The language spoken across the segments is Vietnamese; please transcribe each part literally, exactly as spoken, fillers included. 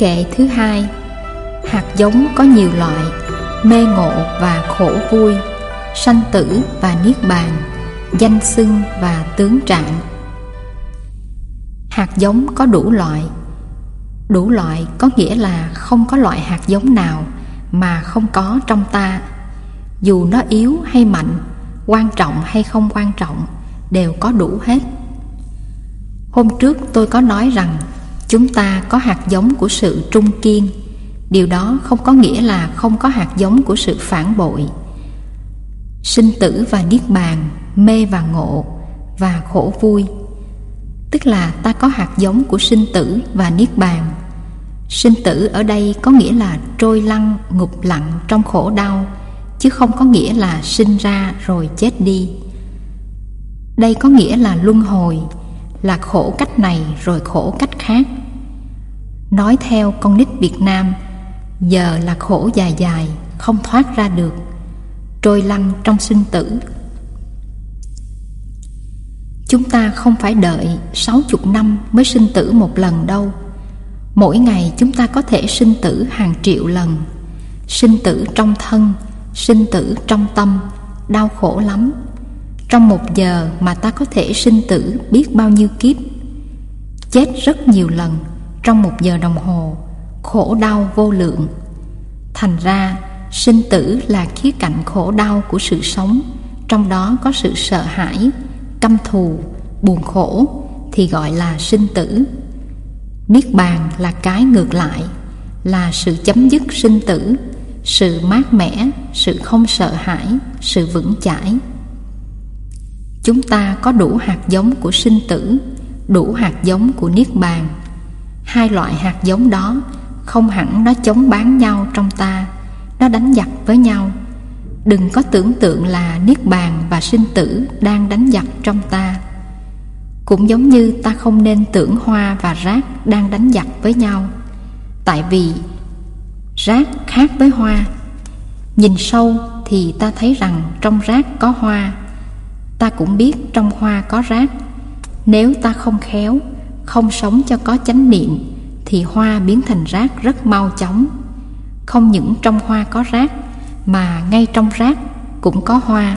Kệ thứ hai. Hạt giống có nhiều loại: mê ngộ và khổ vui, sanh tử và niết bàn, danh xưng và tướng trạng. Hạt giống có đủ loại. Đủ loại có nghĩa là không có loại hạt giống nào mà không có trong ta. Dù nó yếu hay mạnh, quan trọng hay không quan trọng, đều có đủ hết. Hôm trước tôi có nói rằng chúng ta có hạt giống của sự trung kiên. Điều đó không có nghĩa là không có hạt giống của sự phản bội. Sinh tử và niết bàn, mê và ngộ và khổ vui, tức là ta có hạt giống của sinh tử và niết bàn. Sinh tử ở đây có nghĩa là trôi lăn, ngụp lặn trong khổ đau, chứ không có nghĩa là sinh ra rồi chết đi. Đây có nghĩa là luân hồi, là khổ cách này rồi khổ cách khác. Nói theo con nít Việt Nam, giờ là khổ dài dài, không thoát ra được, trôi lăn trong sinh tử. Chúng ta không phải đợi sáu chục năm mới sinh tử một lần đâu. Mỗi ngày chúng ta có thể sinh tử hàng triệu lần. Sinh tử trong thân, sinh tử trong tâm, đau khổ lắm. Trong một giờ mà ta có thể sinh tử biết bao nhiêu kiếp. Chết rất nhiều lần trong một giờ đồng hồ, khổ đau vô lượng. Thành ra sinh tử là khía cạnh khổ đau của sự sống. Trong đó có sự sợ hãi, căm thù, buồn khổ thì gọi là sinh tử. Niết bàn là cái ngược lại, là sự chấm dứt sinh tử, sự mát mẻ, sự không sợ hãi, sự vững chãi. Chúng ta có đủ hạt giống của sinh tử, đủ hạt giống của niết bàn. Hai loại hạt giống đó không hẳn nó chống bán nhau trong ta, nó đánh giặc với nhau. Đừng có tưởng tượng là niết bàn và sinh tử đang đánh giặc trong ta. Cũng giống như ta không nên tưởng hoa và rác đang đánh giặc với nhau. Tại vì rác khác với hoa. Nhìn sâu thì ta thấy rằng trong rác có hoa. Ta cũng biết trong hoa có rác. Nếu ta không khéo, không sống cho có chánh niệm, thì hoa biến thành rác rất mau chóng. Không những trong hoa có rác, mà ngay trong rác cũng có hoa.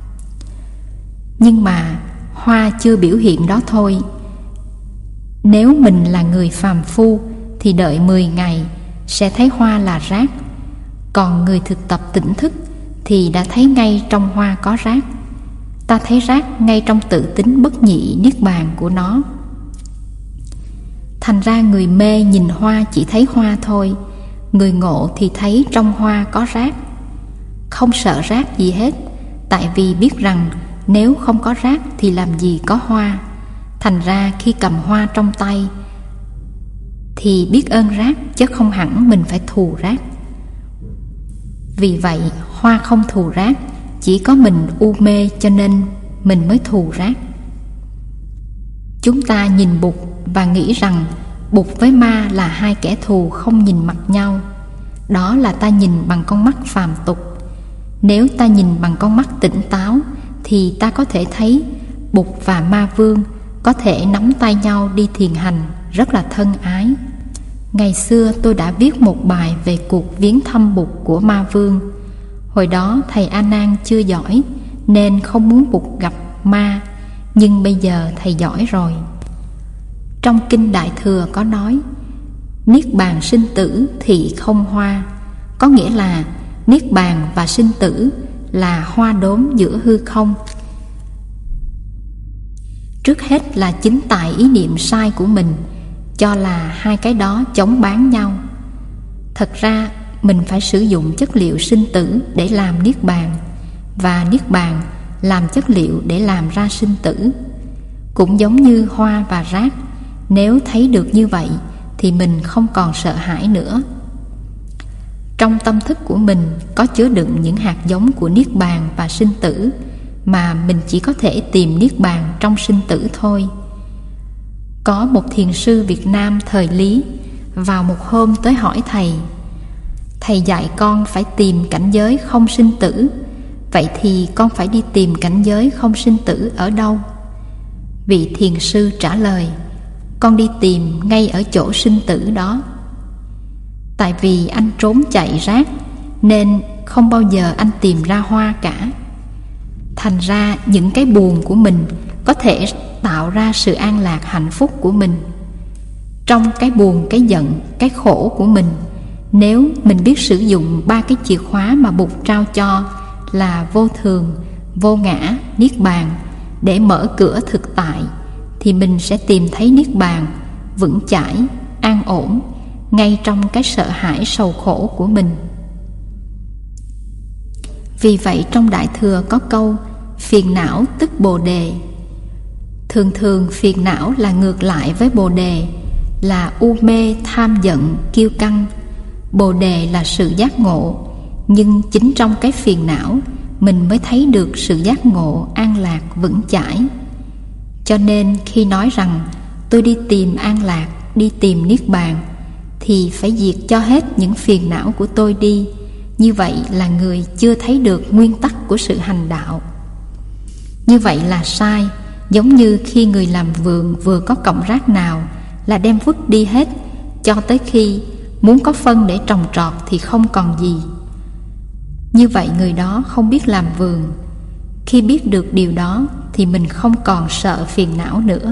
Nhưng mà hoa chưa biểu hiện đó thôi. Nếu mình là người phàm phu thì đợi mười ngày sẽ thấy hoa là rác. Còn người thực tập tỉnh thức thì đã thấy ngay trong hoa có rác. Ta thấy rác ngay trong tự tính bất nhị niết bàn của nó. Thành ra người mê nhìn hoa chỉ thấy hoa thôi. Người ngộ thì thấy trong hoa có rác. Không sợ rác gì hết, tại vì biết rằng nếu không có rác thì làm gì có hoa. Thành ra khi cầm hoa trong tay thì biết ơn rác, chứ không hẳn mình phải thù rác. Vì vậy hoa không thù rác, chỉ có mình u mê cho nên mình mới thù rác. Chúng ta nhìn Bụt và nghĩ rằng Bụt với ma là hai kẻ thù không nhìn mặt nhau. Đó là ta nhìn bằng con mắt phàm tục. Nếu ta nhìn bằng con mắt tỉnh táo thì ta có thể thấy Bụt và ma vương có thể nắm tay nhau đi thiền hành rất là thân ái. Ngày xưa tôi đã viết một bài về cuộc viếng thăm Bụt của ma vương. Hồi đó thầy A Nan chưa giỏi nên không muốn Bụt gặp ma, nhưng bây giờ thầy giỏi rồi. Trong Kinh Đại Thừa có nói niết bàn sinh tử thì không hoa, có nghĩa là niết bàn và sinh tử là hoa đốm giữa hư không. Trước hết là chính tại ý niệm sai của mình, cho là hai cái đó chống bán nhau. Thật ra mình phải sử dụng chất liệu sinh tử để làm niết bàn, và niết bàn làm chất liệu để làm ra sinh tử. Cũng giống như hoa và rác, nếu thấy được như vậy thì mình không còn sợ hãi nữa. Trong tâm thức của mình có chứa đựng những hạt giống của niết bàn và sinh tử, mà mình chỉ có thể tìm niết bàn trong sinh tử thôi. Có một thiền sư Việt Nam thời Lý vào một hôm tới hỏi thầy: thầy dạy con phải tìm cảnh giới không sinh tử, vậy thì con phải đi tìm cảnh giới không sinh tử ở đâu? Vị thiền sư trả lời: con đi tìm ngay ở chỗ sinh tử đó. Tại vì anh trốn chạy rác nên không bao giờ anh tìm ra hoa cả. Thành ra những cái buồn của mình có thể tạo ra sự an lạc hạnh phúc của mình. Trong cái buồn, cái giận, cái khổ của mình, nếu mình biết sử dụng ba cái chìa khóa mà Bụt trao cho là vô thường, vô ngã, niết bàn để mở cửa thực tại, thì mình sẽ tìm thấy niết bàn vững chãi, an ổn ngay trong cái sợ hãi sầu khổ của mình. Vì vậy trong Đại Thừa có câu phiền não tức bồ đề. Thường thường phiền não là ngược lại với bồ đề, là u mê, tham giận, kiêu căng. Bồ đề là sự giác ngộ, nhưng chính trong cái phiền não mình mới thấy được sự giác ngộ, an lạc, vững chãi. Cho nên khi nói rằng tôi đi tìm an lạc, đi tìm niết bàn, thì phải diệt cho hết những phiền não của tôi đi. Như vậy là người chưa thấy được nguyên tắc của sự hành đạo. Như vậy là sai. Giống như khi người làm vườn vừa có cọng rác nào là đem vứt đi hết, cho tới khi muốn có phân để trồng trọt thì không còn gì. Như vậy người đó không biết làm vườn. Khi biết được điều đó thì mình không còn sợ phiền não nữa.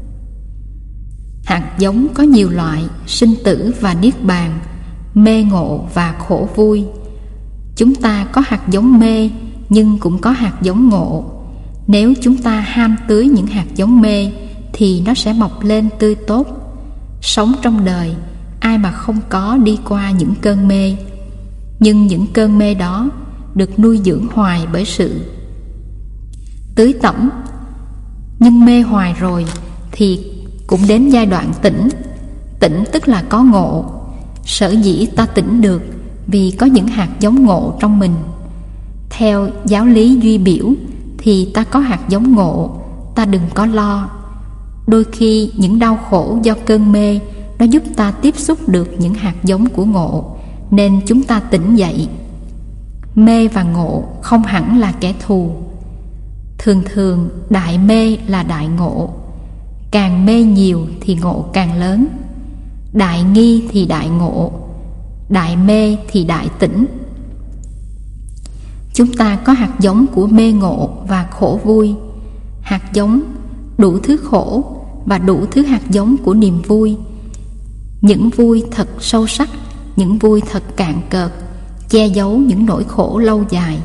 Hạt giống có nhiều loại: sinh tử và niết bàn, mê ngộ và khổ vui. Chúng ta có hạt giống mê nhưng cũng có hạt giống ngộ. Nếu chúng ta ham tưới những hạt giống mê thì nó sẽ mọc lên tươi tốt. Sống trong đời, ai mà không có đi qua những cơn mê. Nhưng những cơn mê đó được nuôi dưỡng hoài bởi sự tưới tẩm. Nhưng mê hoài rồi thì cũng đến giai đoạn tỉnh. Tỉnh tức là có ngộ. Sở dĩ ta tỉnh được vì có những hạt giống ngộ trong mình. Theo giáo lý Duy Biểu thì ta có hạt giống ngộ, ta đừng có lo. Đôi khi những đau khổ do cơn mê nó giúp ta tiếp xúc được những hạt giống của ngộ, nên chúng ta tỉnh dậy. Mê và ngộ không hẳn là kẻ thù. Thường thường đại mê là đại ngộ. Càng mê nhiều thì ngộ càng lớn. Đại nghi thì đại ngộ, đại mê thì đại tỉnh. Chúng ta có hạt giống của mê ngộ và khổ vui. Hạt giống đủ thứ khổ và đủ thứ hạt giống của niềm vui. Những vui thật sâu sắc, những vui thật cạn cợt, che giấu những nỗi khổ lâu dài.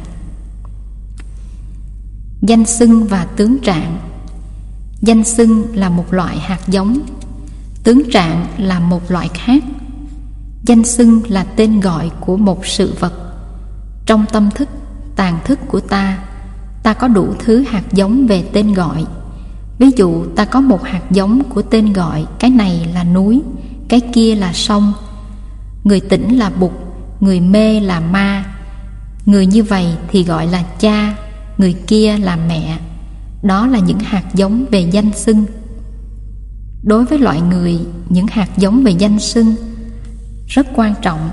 Danh xưng và tướng trạng. Danh xưng là một loại hạt giống, tướng trạng là một loại khác. Danh xưng là tên gọi của một sự vật. Trong tâm thức, tàng thức của ta, ta có đủ thứ hạt giống về tên gọi. Ví dụ ta có một hạt giống của tên gọi: cái này là núi, cái kia là sông. Người tỉnh là Bụt, người mê là ma. Người như vậy thì gọi là cha, người kia là mẹ. Đó là những hạt giống về danh xưng. Đối với loại người, những hạt giống về danh xưng rất quan trọng.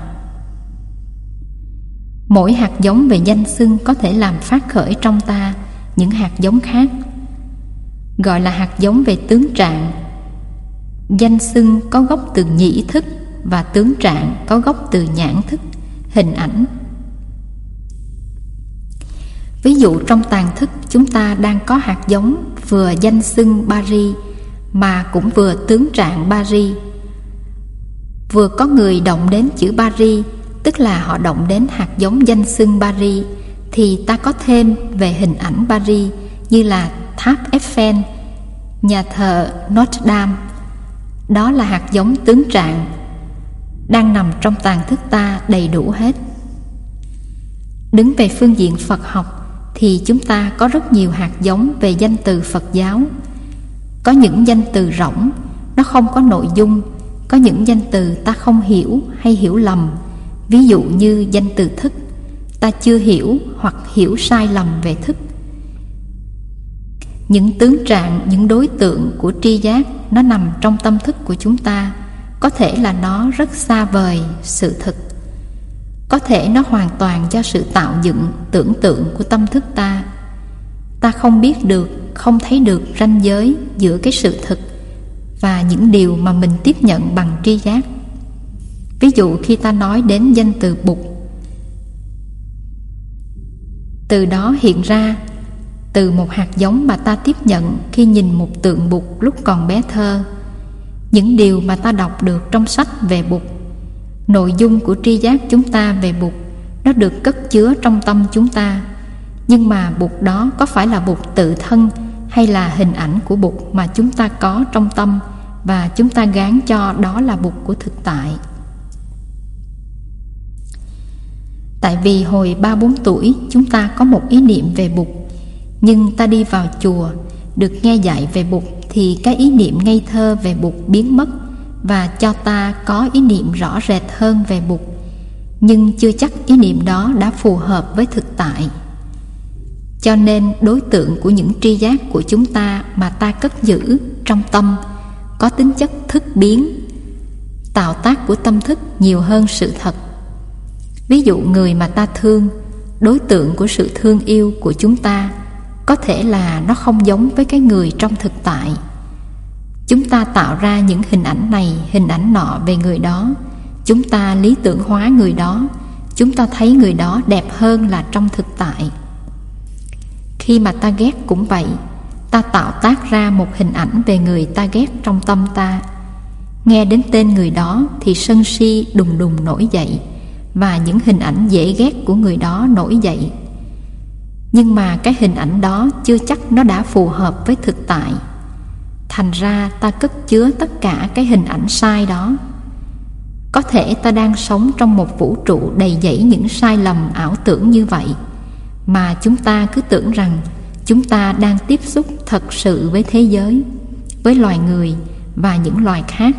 Mỗi hạt giống về danh xưng có thể làm phát khởi trong ta những hạt giống khác, gọi là hạt giống về tướng trạng. Danh xưng có gốc từ nhĩ thức và tướng trạng có gốc từ nhãn thức, hình ảnh. Ví dụ trong tàng thức chúng ta đang có hạt giống vừa danh xưng Bari mà cũng vừa tướng trạng Bari. Vừa có người động đến chữ Bari, tức là họ động đến hạt giống danh xưng Bari, thì ta có thêm về hình ảnh Bari như là tháp Eiffel, nhà thờ Notre Dame. Đó là hạt giống tướng trạng đang nằm trong tàng thức ta đầy đủ hết. Đứng về phương diện Phật học thì chúng ta có rất nhiều hạt giống về danh từ Phật giáo. Có những danh từ rỗng, nó không có nội dung. Có những danh từ ta không hiểu hay hiểu lầm. Ví dụ như danh từ thức, ta chưa hiểu hoặc hiểu sai lầm về thức. Những tướng trạng, những đối tượng của tri giác nó nằm trong tâm thức của chúng ta. Có thể là nó rất xa vời sự thực, có thể nó hoàn toàn do sự tạo dựng, tưởng tượng của tâm thức ta. Ta không biết được, không thấy được ranh giới giữa cái sự thực và những điều mà mình tiếp nhận bằng tri giác. Ví dụ khi ta nói đến danh từ Bụt, từ đó hiện ra từ một hạt giống mà ta tiếp nhận khi nhìn một tượng Bụt lúc còn bé thơ. Những điều mà ta đọc được trong sách về Bụt, nội dung của tri giác chúng ta về Bụt, nó được cất chứa trong tâm chúng ta. Nhưng mà Bụt đó có phải là Bụt tự thân hay là hình ảnh của Bụt mà chúng ta có trong tâm và chúng ta gán cho đó là Bụt của thực tại? Tại vì hồi ba bốn tuổi chúng ta có một ý niệm về Bụt, nhưng ta đi vào chùa được nghe dạy về Bụt thì cái ý niệm ngây thơ về Bụt biến mất và cho ta có ý niệm rõ rệt hơn về Bụt, nhưng chưa chắc ý niệm đó đã phù hợp với thực tại. Cho nên đối tượng của những tri giác của chúng ta mà ta cất giữ trong tâm có tính chất thức biến, tạo tác của tâm thức nhiều hơn sự thật. Ví dụ người mà ta thương, đối tượng của sự thương yêu của chúng ta có thể là nó không giống với cái người trong thực tại. Chúng ta tạo ra những hình ảnh này, hình ảnh nọ về người đó. Chúng ta lý tưởng hóa người đó. Chúng ta thấy người đó đẹp hơn là trong thực tại. Khi mà ta ghét cũng vậy, ta tạo tác ra một hình ảnh về người ta ghét trong tâm ta. Nghe đến tên người đó thì sân si đùng đùng nổi dậy, và những hình ảnh dễ ghét của người đó nổi dậy. Nhưng mà cái hình ảnh đó chưa chắc nó đã phù hợp với thực tại. Thành ra ta cất chứa tất cả cái hình ảnh sai đó. Có thể ta đang sống trong một vũ trụ đầy dẫy những sai lầm ảo tưởng như vậy, mà chúng ta cứ tưởng rằng chúng ta đang tiếp xúc thật sự với thế giới, với loài người và những loài khác.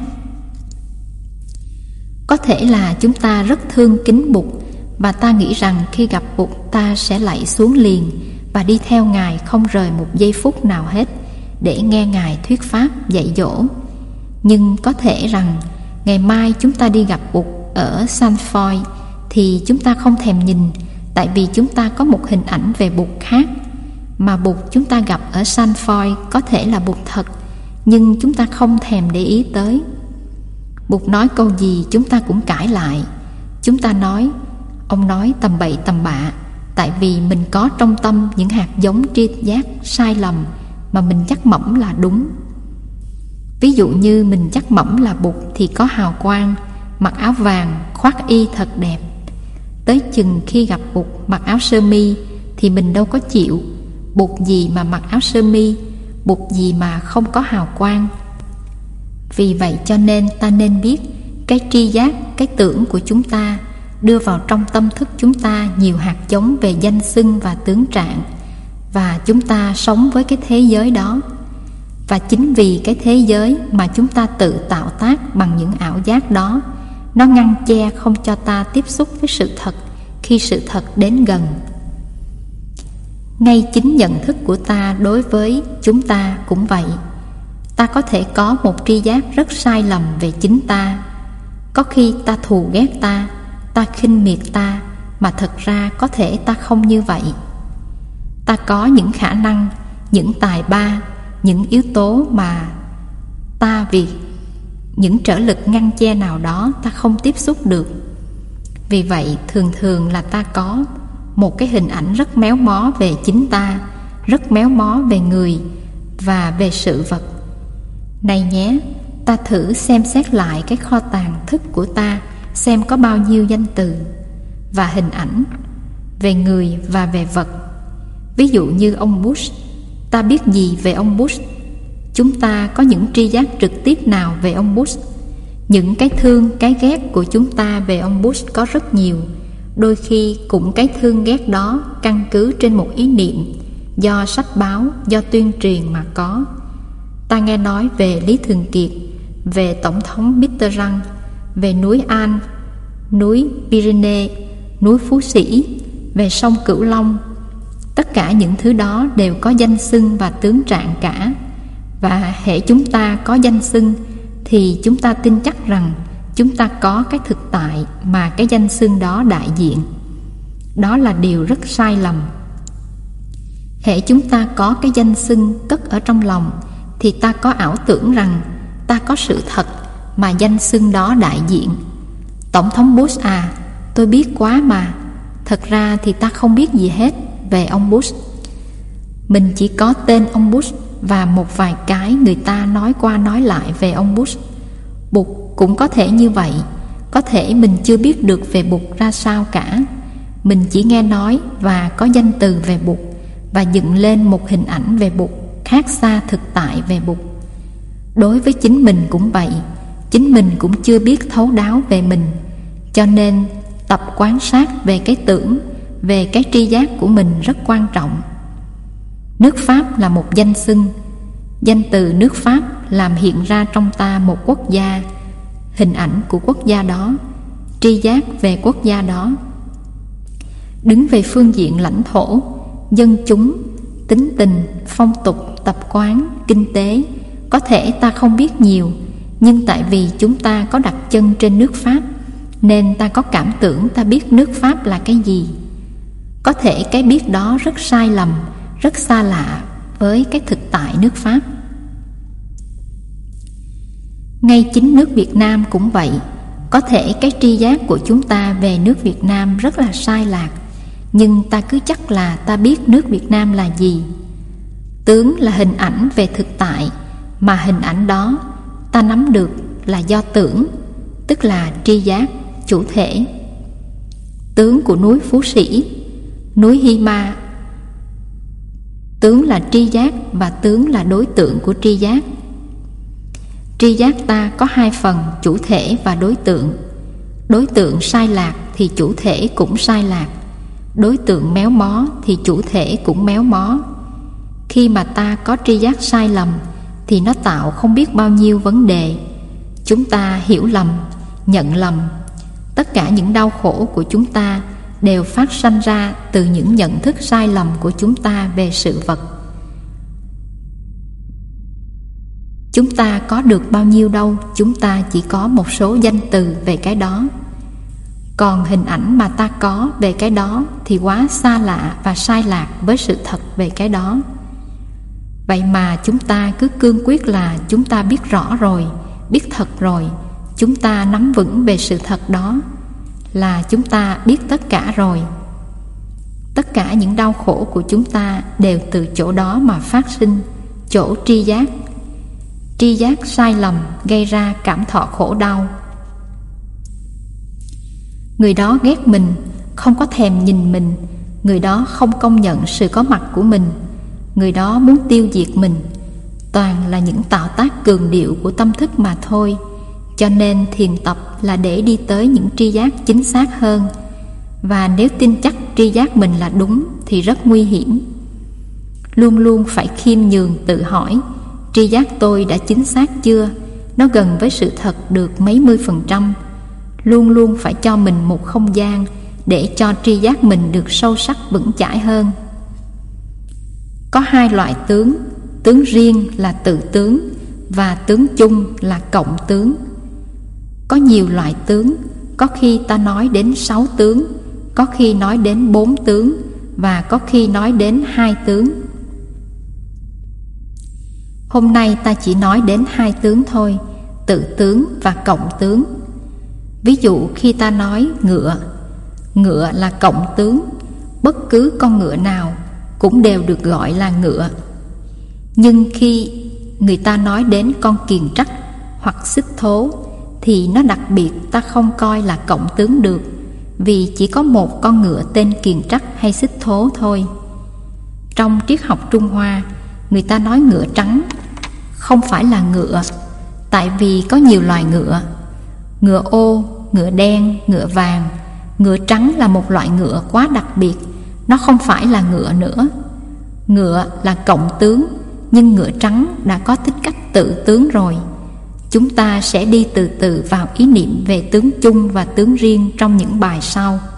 Có thể là chúng ta rất thương kính Bụt, và ta nghĩ rằng khi gặp Bụt ta sẽ lạy xuống liền và đi theo Ngài không rời một giây phút nào hết để nghe Ngài thuyết pháp dạy dỗ. Nhưng có thể rằng ngày mai chúng ta đi gặp Bụt ở San Foy thì chúng ta không thèm nhìn, tại vì chúng ta có một hình ảnh về Bụt khác. Mà Bụt chúng ta gặp ở San Foy có thể là Bụt thật, nhưng chúng ta không thèm để ý tới. Bụt nói câu gì chúng ta cũng cãi lại. Chúng ta nói ông nói tầm bậy tầm bạ, tại vì mình có trong tâm những hạt giống tri giác sai lầm mà mình chắc mẩm là đúng. Ví dụ như mình chắc mẩm là Bụt thì có hào quang, mặc áo vàng, khoác y thật đẹp. Tới chừng khi gặp Bụt mặc áo sơ mi thì mình đâu có chịu. Bụt gì mà mặc áo sơ mi, Bụt gì mà không có hào quang. Vì vậy cho nên ta nên biết cái tri giác, cái tưởng của chúng ta đưa vào trong tâm thức chúng ta nhiều hạt giống về danh xưng và tướng trạng, và chúng ta sống với cái thế giới đó. Và chính vì cái thế giới mà chúng ta tự tạo tác bằng những ảo giác đó, nó ngăn che không cho ta tiếp xúc với sự thật khi sự thật đến gần. Ngay chính nhận thức của ta đối với chúng ta cũng vậy. Ta có thể có một tri giác rất sai lầm về chính ta. Có khi ta thù ghét ta, ta khinh miệt ta, mà thật ra có thể ta không như vậy. Ta có những khả năng, những tài ba, những yếu tố mà ta vì những trở lực ngăn che nào đó ta không tiếp xúc được. Vì vậy thường thường là ta có một cái hình ảnh rất méo mó về chính ta, rất méo mó về người và về sự vật. Này nhé, ta thử xem xét lại cái kho tàng thức của ta, xem có bao nhiêu danh từ và hình ảnh về người và về vật. Ví dụ như ông Bush, ta biết gì về ông Bush? Chúng ta có những tri giác trực tiếp nào về ông Bush? Những cái thương, cái ghét của chúng ta về ông Bush có rất nhiều. Đôi khi cũng cái thương ghét đó căn cứ trên một ý niệm do sách báo, do tuyên truyền mà có. Ta nghe nói về Lý Thường Kiệt, về Tổng thống Mitterrand, về núi An, núi Pyrenees, núi Phú Sĩ, về sông Cửu Long. Tất cả những thứ đó đều có danh xưng và tướng trạng cả. Và hễ chúng ta có danh xưng thì chúng ta tin chắc rằng chúng ta có cái thực tại mà cái danh xưng đó đại diện. Đó là điều rất sai lầm. Hễ chúng ta có cái danh xưng cất ở trong lòng thì ta có ảo tưởng rằng ta có sự thật mà danh xưng đó đại diện. Tổng thống Bush à, tôi biết quá mà. Thật ra thì ta không biết gì hết về ông Bush. Mình chỉ có tên ông Bush và một vài cái người ta nói qua nói lại về ông Bush. Bụt cũng có thể như vậy. Có thể mình chưa biết được về Bụt ra sao cả. Mình chỉ nghe nói và có danh từ về Bụt và dựng lên một hình ảnh về Bụt khác xa thực tại về Bụt. Đối với chính mình cũng vậy. Chính mình cũng chưa biết thấu đáo về mình. Cho nên tập quan sát về cái tưởng, về cái tri giác của mình rất quan trọng. Nước Pháp là một danh xưng. Danh từ nước Pháp làm hiện ra trong ta một quốc gia, hình ảnh của quốc gia đó, tri giác về quốc gia đó. Đứng về phương diện lãnh thổ, dân chúng, tính tình, phong tục, tập quán, kinh tế, có thể ta không biết nhiều, nhưng tại vì chúng ta có đặt chân trên nước Pháp, nên ta có cảm tưởng ta biết nước Pháp là cái gì. Có thể cái biết đó rất sai lầm, rất xa lạ với cái thực tại nước Pháp. Ngay chính nước Việt Nam cũng vậy. Có thể cái tri giác của chúng ta về nước Việt Nam rất là sai lạc, nhưng ta cứ chắc là ta biết nước Việt Nam là gì. Tướng là hình ảnh về thực tại, mà hình ảnh đó ta nắm được là do tưởng, tức là tri giác, chủ thể. Tướng của núi Phú Sĩ, núi Hy Ma. Tướng là tri giác và tướng là đối tượng của tri giác. Tri giác ta có hai phần, chủ thể và đối tượng. Đối tượng sai lạc thì chủ thể cũng sai lạc. Đối tượng méo mó thì chủ thể cũng méo mó. Khi mà ta có tri giác sai lầm thì nó tạo không biết bao nhiêu vấn đề. Chúng ta hiểu lầm, nhận lầm. Tất cả những đau khổ của chúng ta đều phát sanh ra từ những nhận thức sai lầm của chúng ta về sự vật. Chúng ta có được bao nhiêu đâu, chúng ta chỉ có một số danh từ về cái đó. Còn hình ảnh mà ta có về cái đó thì quá xa lạ và sai lạc với sự thật về cái đó. Vậy mà chúng ta cứ cương quyết là chúng ta biết rõ rồi, biết thật rồi, chúng ta nắm vững về sự thật đó, là chúng ta biết tất cả rồi. Tất cả những đau khổ của chúng ta đều từ chỗ đó mà phát sinh, chỗ tri giác. Tri giác sai lầm gây ra cảm thọ khổ đau. Người đó ghét mình, không có thèm nhìn mình. Người đó không công nhận sự có mặt của mình. Người đó muốn tiêu diệt mình. Toàn là những tạo tác cường điệu của tâm thức mà thôi. Cho nên thiền tập là để đi tới những tri giác chính xác hơn. Và nếu tin chắc tri giác mình là đúng thì rất nguy hiểm. Luôn luôn phải khiêm nhường tự hỏi, tri giác tôi đã chính xác chưa? Nó gần với sự thật được mấy mươi phần trăm. Luôn luôn phải cho mình một không gian để cho tri giác mình được sâu sắc vững chãi hơn. Có hai loại tướng, tướng riêng là tự tướng và tướng chung là cộng tướng. Có nhiều loại tướng, có khi ta nói đến sáu tướng, có khi nói đến bốn tướng và có khi nói đến hai tướng. Hôm nay ta chỉ nói đến hai tướng thôi, tự tướng và cộng tướng. Ví dụ khi ta nói ngựa, ngựa là cộng tướng, bất cứ con ngựa nào cũng đều được gọi là ngựa. Nhưng khi người ta nói đến con kiền trắc hoặc xích thố thì nó đặc biệt ta không coi là cộng tướng được, vì chỉ có một con ngựa tên kiền trắc hay xích thố thôi. Trong triết học Trung Hoa, người ta nói ngựa trắng không phải là ngựa, tại vì có nhiều loài ngựa. Ngựa ô, ngựa đen, ngựa vàng. Ngựa trắng là một loại ngựa quá đặc biệt, nó không phải là ngựa nữa. Ngựa là cộng tướng, nhưng ngựa trắng đã có tính cách tự tướng rồi. Chúng ta sẽ đi từ từ vào ý niệm về tướng chung và tướng riêng trong những bài sau.